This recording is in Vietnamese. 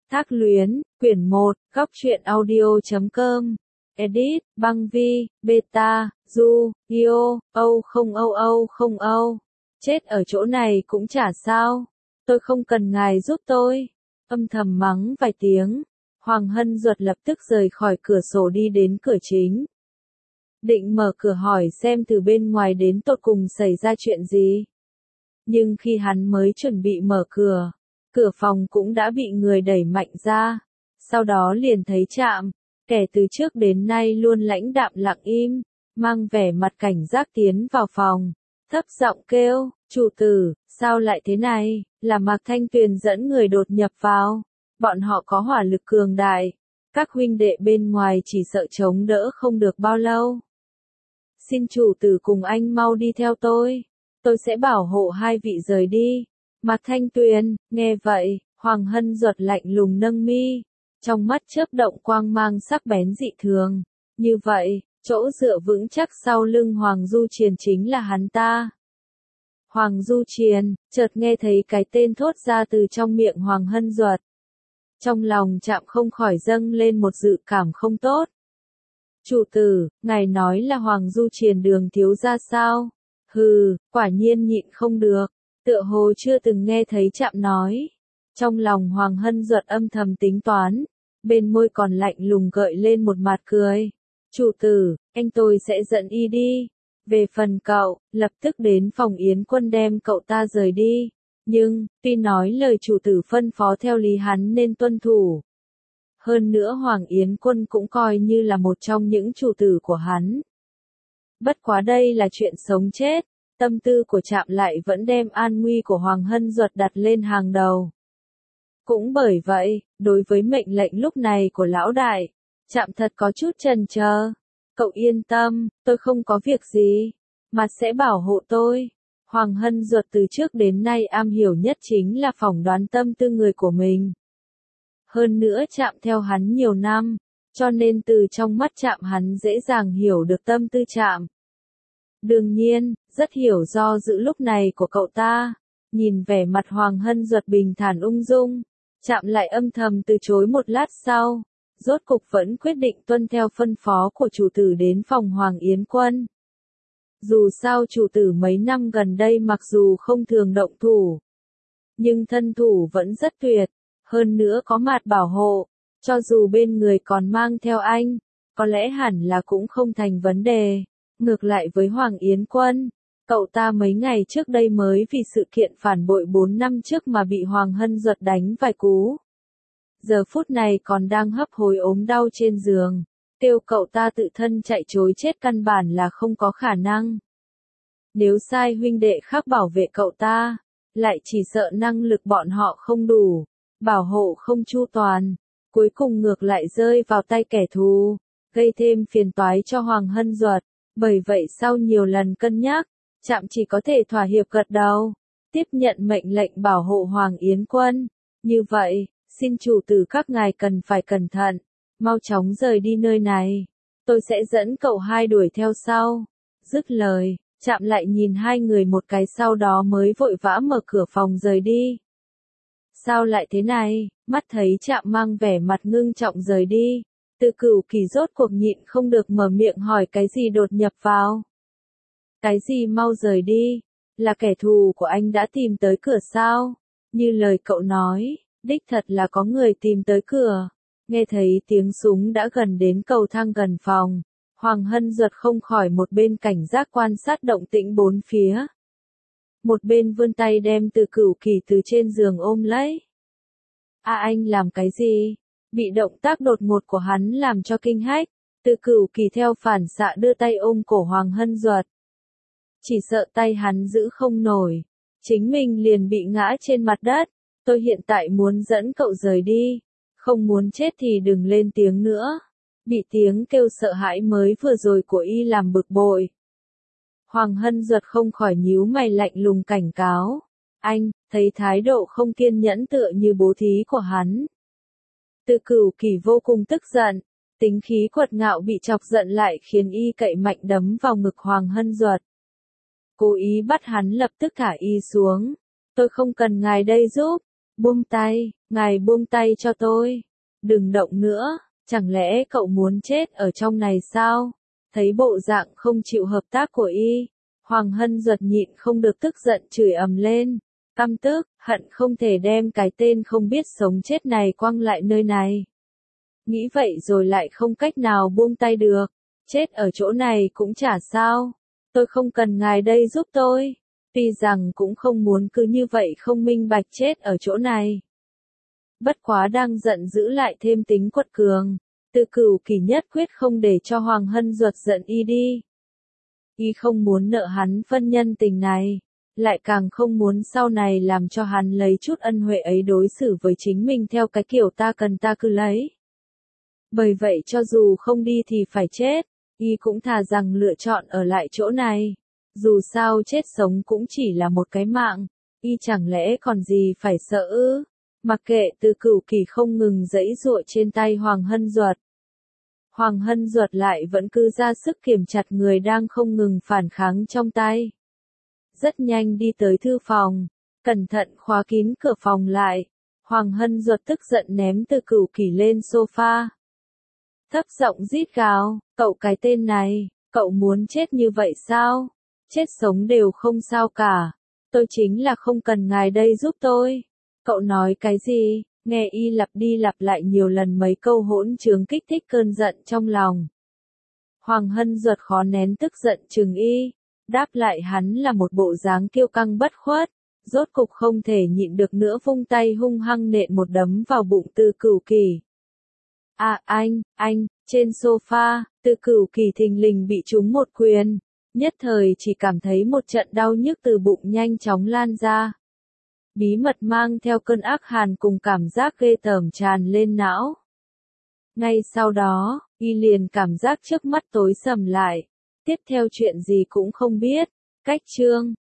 Thác Luyến, quyển 1, góc truyện audio.com. Edit, Băng Vi, Beta, Du, Io, Âu không Âu Âu không Âu. Chết ở chỗ này cũng chả sao. Tôi không cần ngài giúp tôi. Âm thầm mắng vài tiếng. Hoàng Hân Duật lập tức rời khỏi cửa sổ đi đến cửa chính. Định mở cửa hỏi xem từ bên ngoài đến tột cùng xảy ra chuyện gì. Nhưng khi hắn mới chuẩn bị mở cửa, cửa phòng cũng đã bị người đẩy mạnh ra. Sau đó liền thấy Trạm, kẻ từ trước đến nay luôn lãnh đạm lặng im, mang vẻ mặt cảnh giác tiến vào phòng, thấp giọng kêu, chủ tử, sao lại thế này, là Mạc Thanh Tuyền dẫn người đột nhập vào, bọn họ có hỏa lực cường đại, các huynh đệ bên ngoài chỉ sợ chống đỡ không được bao lâu. Xin chủ tử cùng anh mau đi theo tôi sẽ bảo hộ hai vị rời đi. Mạc Thanh Tuyền, nghe vậy, Hoàng Hân Duật lạnh lùng nâng mi, trong mắt chớp động quang mang sắc bén dị thường. Như vậy, chỗ dựa vững chắc sau lưng Hoàng Du Triền chính là hắn ta. Hoàng Du Triền, chợt nghe thấy cái tên thốt ra từ trong miệng Hoàng Hân Duật. Trong lòng Trạm không khỏi dâng lên một dự cảm không tốt. Chủ tử, ngài nói là Hoàng Du Triền Đường thiếu gia sao? Hừ, quả nhiên nhịn không được, tựa hồ chưa từng nghe thấy Trạm nói. Trong lòng Hoàng Hân Duật âm thầm tính toán, bên môi còn lạnh lùng gợi lên một mặt cười. Chủ tử, anh tôi sẽ dẫn y đi. Về phần cậu, lập tức đến phòng Yến Quân đem cậu ta rời đi. Nhưng, tuy nói lời chủ tử phân phó theo lý hắn nên tuân thủ. Hơn nữa Hoàng Yến Quân cũng coi như là một trong những chủ tử của hắn. Bất quá đây là chuyện sống chết, tâm tư của Trạm lại vẫn đem an nguy của Hoàng Hân Duật đặt lên hàng đầu. Cũng bởi vậy, đối với mệnh lệnh lúc này của lão đại, Trạm thật có chút chần chờ. Cậu yên tâm, tôi không có việc gì, mà sẽ bảo hộ tôi. Hoàng Hân Duật từ trước đến nay am hiểu nhất chính là phỏng đoán tâm tư người của mình. Hơn nữa Trạm theo hắn nhiều năm, cho nên từ trong mắt Trạm hắn dễ dàng hiểu được tâm tư Trạm. Đương nhiên, rất hiểu do dự lúc này của cậu ta. Nhìn vẻ mặt Hoàng Hân Duật bình thản ung dung, Trạm lại âm thầm từ chối một lát sau. Rốt cục vẫn quyết định tuân theo phân phó của chủ tử đến phòng Hoàng Yến Quân. Dù sao chủ tử mấy năm gần đây mặc dù không thường động thủ, nhưng thân thủ vẫn rất tuyệt, hơn nữa có mặt bảo hộ, cho dù bên người còn mang theo anh, có lẽ hẳn là cũng không thành vấn đề. Ngược lại với Hoàng Yến Quân, cậu ta mấy ngày trước đây mới vì sự kiện phản bội 4 năm trước mà bị Hoàng Hân Duật đánh vài cú. Giờ phút này còn đang hấp hối ốm đau trên giường, kêu cậu ta tự thân chạy trối chết căn bản là không có khả năng. Nếu sai huynh đệ khác bảo vệ cậu ta, lại chỉ sợ năng lực bọn họ không đủ, bảo hộ không chu toàn, cuối cùng ngược lại rơi vào tay kẻ thù, gây thêm phiền toái cho Hoàng Hân Duật. Bởi vậy sau nhiều lần cân nhắc, Trạm chỉ có thể thỏa hiệp gật đầu, tiếp nhận mệnh lệnh bảo hộ Hoàng Yến Quân. Như vậy, xin chủ tử các ngài cần phải cẩn thận, mau chóng rời đi nơi này, tôi sẽ dẫn cậu hai đuổi theo sau. Dứt lời, Trạm lại nhìn hai người một cái sau đó mới vội vã mở cửa phòng rời đi. Sao lại thế này? Mắt thấy Trạm mang vẻ mặt ngưng trọng rời đi, Từ Cửu Kỳ rốt cuộc nhịn không được mở miệng hỏi cái gì đột nhập vào. Cái gì mau rời đi? Là kẻ thù của anh đã tìm tới cửa sao? Như lời cậu nói, đích thật là có người tìm tới cửa. Nghe thấy tiếng súng đã gần đến cầu thang gần phòng, Hoàng Hân Duật không khỏi một bên cảnh giác quan sát động tĩnh bốn phía. Một bên vươn tay đem Từ Cửu Kỳ từ trên giường ôm lấy. Anh làm cái gì? Bị động tác đột ngột của hắn làm cho kinh hách, Từ Cửu Kỳ theo phản xạ đưa tay ôm cổ Hoàng Hân Duật. Chỉ sợ tay hắn giữ không nổi, chính mình liền bị ngã trên mặt đất. Tôi hiện tại muốn dẫn cậu rời đi, không muốn chết thì đừng lên tiếng nữa. Bị tiếng kêu sợ hãi mới vừa rồi của y làm bực bội. Hoàng Hân Duật không khỏi nhíu mày lạnh lùng cảnh cáo. Anh, thấy thái độ không kiên nhẫn tựa như bố thí của hắn. Từ Cửu Kỳ vô cùng tức giận, tính khí quật ngạo bị chọc giận lại khiến y cậy mạnh đấm vào ngực Hoàng Hân Duật. Cố ý bắt hắn lập tức thả y xuống. Tôi không cần ngài đây giúp. Buông tay, ngài buông tay cho tôi. Đừng động nữa, chẳng lẽ cậu muốn chết ở trong này sao? Thấy bộ dạng không chịu hợp tác của y, Hoàng Hân Duật nhịn không được tức giận chửi ầm lên. Căm tức, hận không thể đem cái tên không biết sống chết này quăng lại nơi này. Nghĩ vậy rồi lại không cách nào buông tay được. Chết ở chỗ này cũng chả sao. Tôi không cần ngài đây giúp tôi. Tuy rằng cũng không muốn cứ như vậy không minh bạch chết ở chỗ này. Bất quá đang giận giữ lại thêm tính quật cường. Từ Cửu Kỳ nhất quyết không để cho Hoàng Hân Duật giận y đi. Y không muốn nợ hắn phân nhân tình này. Lại càng không muốn sau này làm cho hắn lấy chút ân huệ ấy đối xử với chính mình theo cái kiểu ta cần ta cứ lấy. Bởi vậy cho dù không đi thì phải chết, y cũng thà rằng lựa chọn ở lại chỗ này. Dù sao chết sống cũng chỉ là một cái mạng, y chẳng lẽ còn gì phải sợ ư? Mặc kệ Từ Cửu Kỳ không ngừng giãy giụa trên tay Hoàng Hân Duật. Hoàng Hân Duật lại vẫn cứ ra sức kiềm chặt người đang không ngừng phản kháng trong tay. Rất nhanh đi tới thư phòng, cẩn thận khóa kín cửa phòng lại. Hoàng Hân Duật tức giận ném Từ Cửu Kỳ lên sofa. Thấp giọng rít gào, cậu cái tên này, cậu muốn chết như vậy sao? Chết sống đều không sao cả. Tôi chính là không cần ngài đây giúp tôi. Cậu nói cái gì? Nghe y lặp đi lặp lại nhiều lần mấy câu hỗn trướng kích thích cơn giận trong lòng. Hoàng Hân Duật khó nén tức giận chừng y. Đáp lại hắn là một bộ dáng kiêu căng bất khuất. Rốt cục không thể nhịn được nữa vung tay hung hăng nện một đấm vào bụng Từ Cửu Kỳ. À anh, trên sofa, Từ Cửu Kỳ thình lình bị trúng một quyền. Nhất thời chỉ cảm thấy một trận đau nhức từ bụng nhanh chóng lan ra. Bí mật mang theo cơn ác hàn cùng cảm giác ghê tởm tràn lên não. Ngay sau đó, y liền cảm giác trước mắt tối sầm lại. Tiếp theo chuyện gì cũng không biết. Cách chương